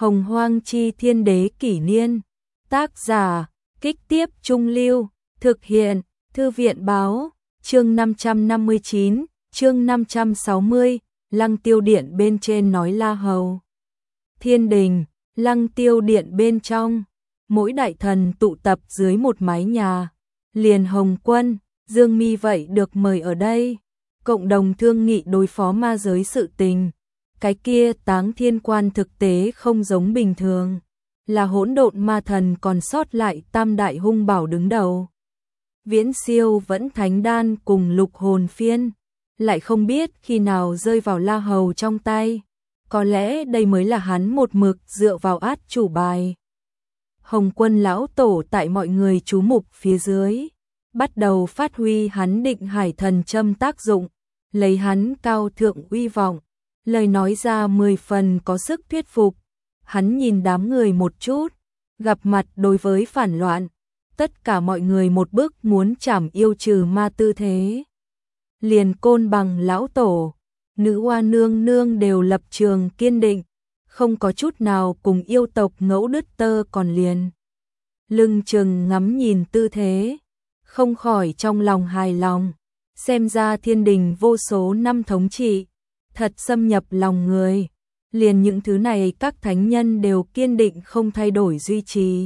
Hồng Hoang Chi Thiên Đế Kỷ Niên. Tác giả, Kích Tiếp Trung Lưu. Thực hiện, Thư viện Báo. Chương 559, chương 560, Lăng Tiêu Điện bên trên nói La Hầu. Thiên đình, Lăng Tiêu Điện bên trong, mỗi đại thần tụ tập dưới một mái nhà. Liền Hồng Quân, Dương Mi vậy được mời ở đây, cộng đồng thương nghị đối phó ma giới sự tình. Cái kia Táng Thiên Quan thực tế không giống bình thường, là hỗn độn ma thần còn sót lại tam đại hung bảo đứng đầu. Viễn Siêu vẫn thánh đan cùng lục hồn phiên, lại không biết khi nào rơi vào La Hầu trong tay. Có lẽ đây mới là hắn một mực dựa vào át chủ bài. Hồng Quân lão tổ tại mọi người chú mục phía dưới, bắt đầu phát huy hắn Định Hải Thần Châm tác dụng, lấy hắn cao thượng uy vọng, lời nói ra 10 phần có sức thuyết phục. Hắn nhìn đám người một chút, gặp mặt đối với phản loạn, tất cả mọi người một bước muốn chảm yêu trừ ma tư thế. Liền Côn Bằng lão tổ, Nữ Hoa nương nương đều lập trường kiên định, không có chút nào cùng yêu tộc ngẫu đứt tơ còn liền. Lưng chừng ngắm nhìn tư thế, không khỏi trong lòng hài lòng, xem ra thiên đình vô số năm thống trị, thật xâm nhập lòng người. Liền những thứ này các thánh nhân đều kiên định không thay đổi duy trì.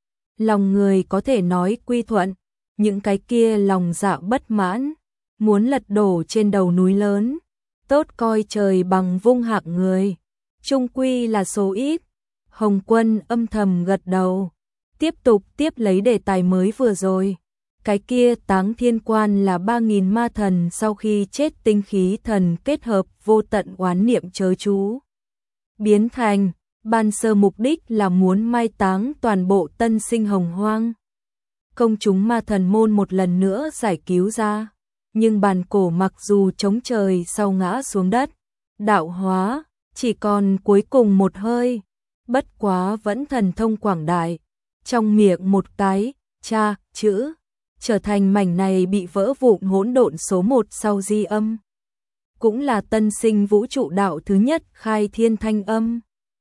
Lòng người có thể nói quy thuận, những cái kia lòng dạ bất mãn, muốn lật đổ trên đầu núi lớn, tốt coi trời bằng vung hạng người, chung quy là số ít. Hồng Quân âm thầm gật đầu, tiếp tục tiếp lấy đề tài mới vừa rồi. Cái kia Táng Thiên Quan là 3.000 ma thần sau khi chết tinh khí thần kết hợp vô tận oán niệm chớ chú biến thành, ban sơ mục đích là muốn mai táng toàn bộ tân sinh hồng hoang. Công chúng ma thần môn một lần nữa giải cứu ra, nhưng bàn cổ mặc dù chống trời sau ngã xuống đất, đạo hóa, chỉ còn cuối cùng một hơi, bất quá vẫn thần thông quảng đại, trong miệng một cái, cha, chữ, trở thành mảnh này bị vỡ vụn hỗn độn số 1 sau di âm. Cũng là tân sinh vũ trụ đạo thứ nhất khai thiên thanh âm.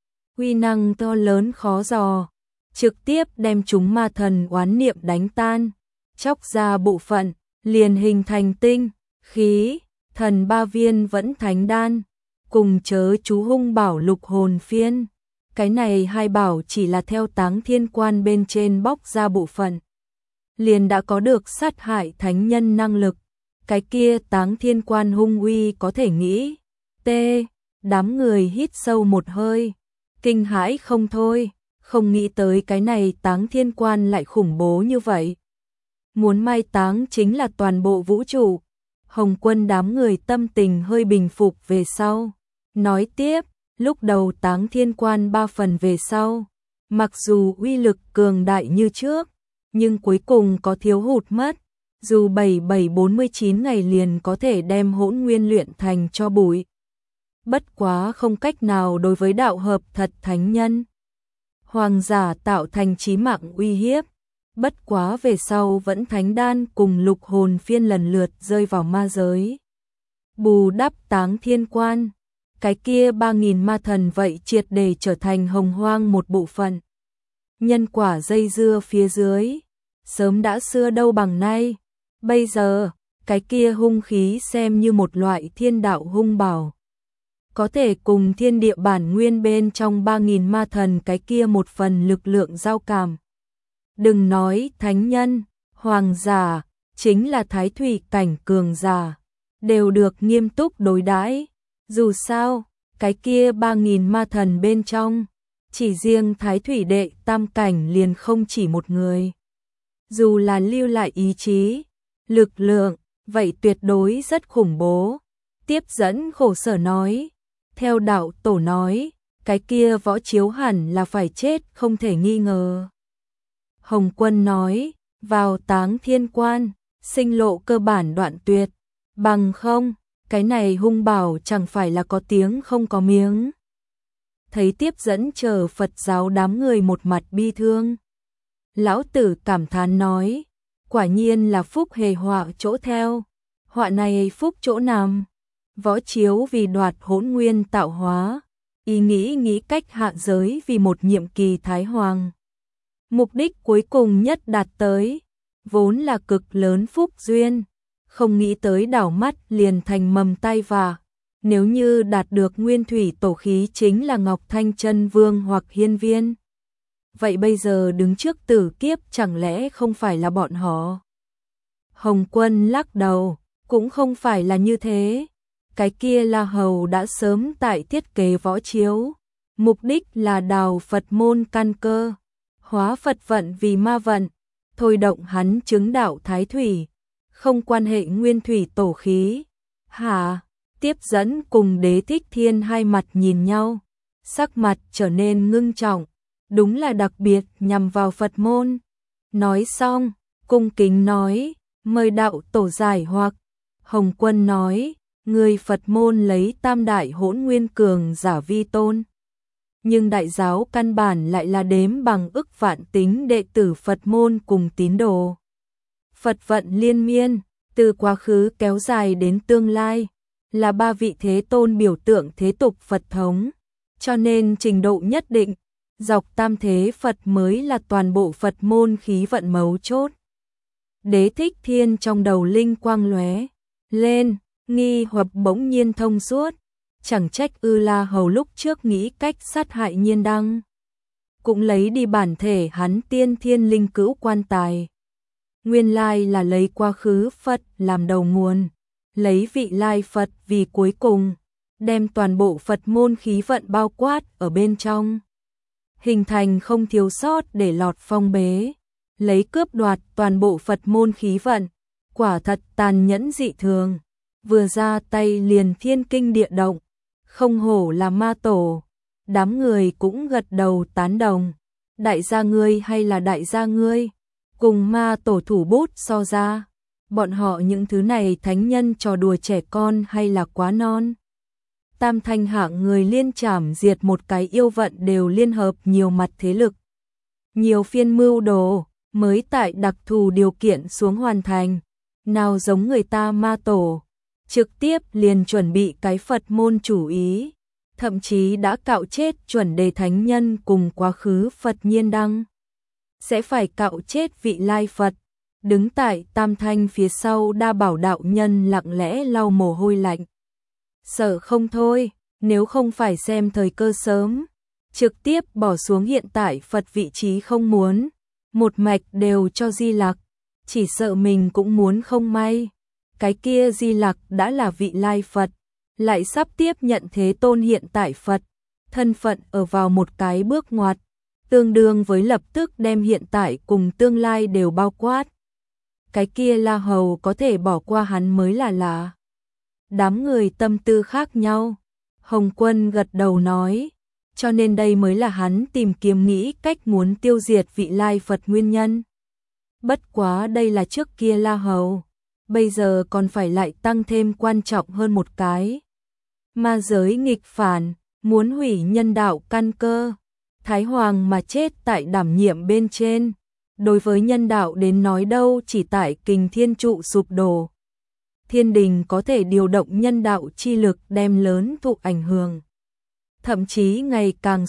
Uy năng to lớn khó dò, trực tiếp đem chúng ma thần oán niệm đánh tan, chóc ra bộ phận, liền hình thành tinh, khí, thần 3 viên vẫn thánh đan, cùng chớ chú hung bảo lục hồn phiên. Cái này hai bảo chỉ là theo Táng Thiên Quan bên trên bóc ra bộ phận, liền đã có được sát hại thánh nhân năng lực. Cái kia Táng Thiên Quan hung uy có thể nghĩ. Đám người hít sâu một hơi, kinh hãi không thôi, không nghĩ tới cái này Táng Thiên Quan lại khủng bố như vậy. Muốn mai táng chính là toàn bộ vũ trụ. Hồng Quân đám người tâm tình hơi bình phục về sau, nói tiếp, lúc đầu Táng Thiên Quan 3 phần về sau, mặc dù uy lực cường đại như trước, nhưng cuối cùng có thiếu hụt mất. Dù 7749 ngày liền có thể đem hỗn nguyên luyện thành cho bụi, bất quá không cách nào đối với đạo hợp thật thánh nhân hoàng giả tạo thành chí mạng uy hiếp. Bất quá về sau vẫn thánh đan cùng lục hồn phiên lần lượt rơi vào ma giới, bù đắp Táng Thiên Quan. Cái kia 3.000 ma thần vậy triệt để trở thành hồng hoang một bộ phận. Nhân quả dây dưa phía dưới, sớm đã xưa đâu bằng nay. Bây giờ, cái kia hung khí xem như một loại thiên đạo hung bảo, có thể cùng thiên địa bản nguyên bên trong 3.000 ma thần cái kia một phần lực lượng giao cảm. Đừng nói thánh nhân, hoàng giả, chính là thái thủy cảnh cường giả, đều được nghiêm túc đối đãi. Dù sao, cái kia 3.000 ma thần bên trong, chỉ riêng thái thủy đệ tam cảnh liền không chỉ một người. Dù là lưu lại ý chí, lực lượng, vậy tuyệt đối rất khủng bố. Tiếp dẫn khổ sở nói, theo đạo tổ nói, cái kia Võ Chiếu hẳn là phải chết không thể nghi ngờ. Hồng Quân nói, vào Táng Thiên Quan, sinh lộ cơ bản đoạn tuyệt, bằng không, cái này hung bảo chẳng phải là có tiếng không có miếng. Thấy tiếp dẫn chờ Phật giáo đám người một mặt bi thương, lão tử cảm thán nói, quả nhiên là phúc hề họa chỗ theo, họa này phúc chỗ nằm. Võ Chiếu vì đoạt hỗn nguyên tạo hóa, ý nghĩ cách hạ giới vì một nhiệm kỳ Thái Hoàng. Mục đích cuối cùng nhất đạt tới, vốn là cực lớn phúc duyên, không nghĩ tới đảo mắt liền thành mầm tai vạ. Nếu như đạt được nguyên thủy tổ khí chính là Ngọc Thanh Chân Vương hoặc Hiên Viên. Vậy bây giờ đứng trước tử kiếp chẳng lẽ không phải là bọn họ? Hồng Quân lắc đầu, cũng không phải là như thế. Cái kia La Hầu đã sớm tại thiết kế võ chiếu, mục đích là đào Phật môn căn cơ, hóa Phật vận vì ma vận, thôi động hắn chứng đạo thái thủy, không quan hệ nguyên thủy tổ khí. Hả? Tiếp dẫn cùng Đế Thích Thiên hai mặt nhìn nhau, sắc mặt trở nên ngưng trọng, đúng là đặc biệt nhằm vào Phật môn. Nói xong, cung kính nói, mời đạo tổ giải hoặc. Hồng Quân nói, người Phật môn lấy tam đại hỗn nguyên cường giả vi tôn. Nhưng đại giáo căn bản lại là đếm bằng ức vạn tính đệ tử Phật môn cùng tín đồ. Phật vận liên miên, từ quá khứ kéo dài đến tương lai, là ba vị thế tôn biểu tượng thế tục Phật thống, cho nên trình độ nhất định, dọc tam thế Phật mới là toàn bộ Phật môn khí vận mấu chốt. Đế Thích Thiên trong đầu linh quang lóe lên, nghi hoặc bỗng nhiên thông suốt, chẳng trách La Hầu lúc trước nghĩ cách sát hại Nhiên Đăng, cũng lấy đi bản thể hắn tiên thiên linh cữu quan tài. Nguyên lai là lấy quá khứ Phật làm đầu nguồn, lấy vị lai Phật vì cuối cùng, đem toàn bộ Phật môn khí vận bao quát ở bên trong, hình thành không thiếu sót để lọt phong bế, lấy cướp đoạt toàn bộ Phật môn khí vận, quả thật tàn nhẫn dị thường, vừa ra tay liền thiên kinh địa động, không hổ là ma tổ. Đám người cũng gật đầu tán đồng, đại gia ngươi hay là đại gia ngươi, cùng ma tổ thủ bút so ra, bọn họ những thứ này thánh nhân trò đùa trẻ con hay là quá non. Tam thanh hạng người liên trảm diệt một cái yêu vận đều liên hợp nhiều mặt thế lực, nhiều phiên mưu đồ, mới tại đặc thù điều kiện xuống hoàn thành, nào giống người ta ma tổ, trực tiếp liền chuẩn bị cái Phật môn chủ ý, thậm chí đã cạo chết chuẩn đề thánh nhân cùng quá khứ Phật Nhiên Đăng. Sẽ phải cạo chết vị lai Phật, đứng tại tam thanh phía sau đa bảo đạo nhân lặng lẽ lau mồ hôi lạnh. Sợ không thôi, nếu không phải xem thời cơ sớm, trực tiếp bỏ xuống hiện tại Phật vị trí không muốn, một mạch đều cho Di Lặc, chỉ sợ mình cũng muốn không may. Cái kia Di Lặc đã là vị lai Phật, lại sắp tiếp nhận thế tôn hiện tại Phật, thân phận ở vào một cái bước ngoặt, tương đương với lập tức đem hiện tại cùng tương lai đều bao quát. Cái kia La Hầu có thể bỏ qua hắn mới là lạ. Đám người tâm tư khác nhau, Hồng Quân gật đầu nói, cho nên đây mới là hắn tìm kiếm nghĩ cách muốn tiêu diệt vị lai Phật nguyên nhân. Bất quá đây là trước kia La Hầu, bây giờ còn phải lại tăng thêm quan trọng hơn một cái. Ma giới nghịch phản, muốn hủy nhân đạo căn cơ, Thái Hoàng mà chết tại đảm nhiệm bên trên, đối với nhân đạo đến nói đâu chỉ tại kình thiên trụ sụp đổ. Thiên đình có thể điều động nhân đạo chi lực đem lớn thụ ảnh hưởng, thậm chí ngày càng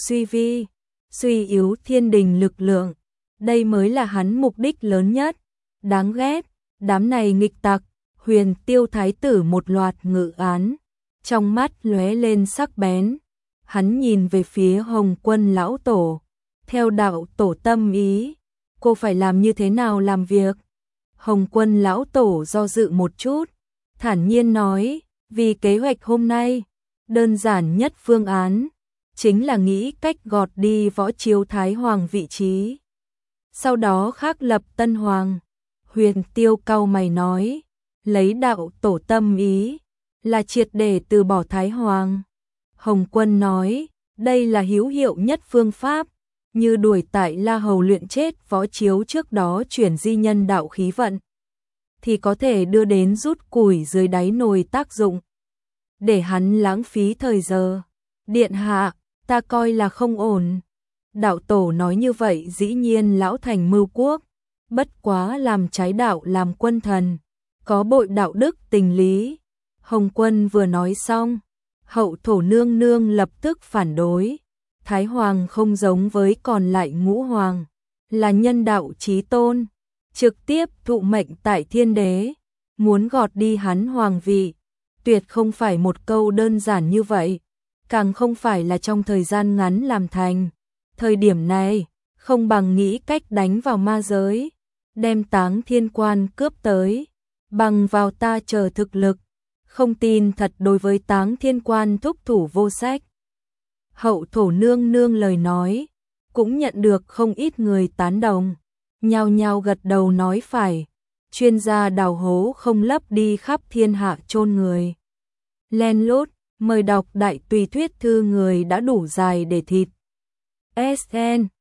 suy yếu thiên đình lực lượng, đây mới là hắn mục đích lớn nhất. Đáng ghét, đám này nghịch tặc. Huyền Tiêu Thái tử một loạt ngự án, trong mắt lóe lên sắc bén, hắn nhìn về phía Hồng Quân lão tổ, theo đạo tổ tâm ý, cô phải làm như thế nào làm việc? Hồng Quân lão tổ do dự một chút, thản nhiên nói, vì kế hoạch hôm nay, đơn giản nhất phương án, chính là nghĩ cách gọt đi võ chiếu Thái Hoàng vị trí, sau đó khắc lập Tân Hoàng. Huyền Tiêu cau mày nói, lấy đạo tổ tâm ý, là triệt để từ bỏ Thái Hoàng. Hồng Quân nói, đây là hữu hiệu nhất phương pháp, như đuổi tại La Hầu luyện chết võ chiếu trước đó chuyển di nhân đạo khí vận, thì có thể đưa đến rút củi dưới đáy nồi tác dụng, để hắn lãng phí thời giờ. Điện hạ, ta coi là không ổn. Đạo tổ nói như vậy dĩ nhiên lão thành mưu quốc, bất quá làm trái đạo làm quân thần, có bội đạo đức tình lý. Hồng Quân vừa nói xong, Hậu thổ nương nương lập tức phản đối. Thái Hoàng không giống với còn lại ngũ hoàng, là nhân đạo chí tôn, trực tiếp thụ mệnh tại thiên đế, muốn gọt đi hắn hoàng vị, tuyệt không phải một câu đơn giản như vậy, càng không phải là trong thời gian ngắn làm thành. Thời điểm này, không bằng nghĩ cách đánh vào ma giới, đem Táng Thiên Quan cướp tới, bằng vào ta chờ thực lực, không tin thật đối với Táng Thiên Quan thúc thủ vô sách. Hậu thổ nương nương lời nói, cũng nhận được không ít người tán đồng, nhao nhao gật đầu nói phải, chuyên gia đào hố không lấp đi khắp thiên hạ chôn người. Len lút, mời đọc đại tùy thuyết thư người đã đủ dài để thịt. SN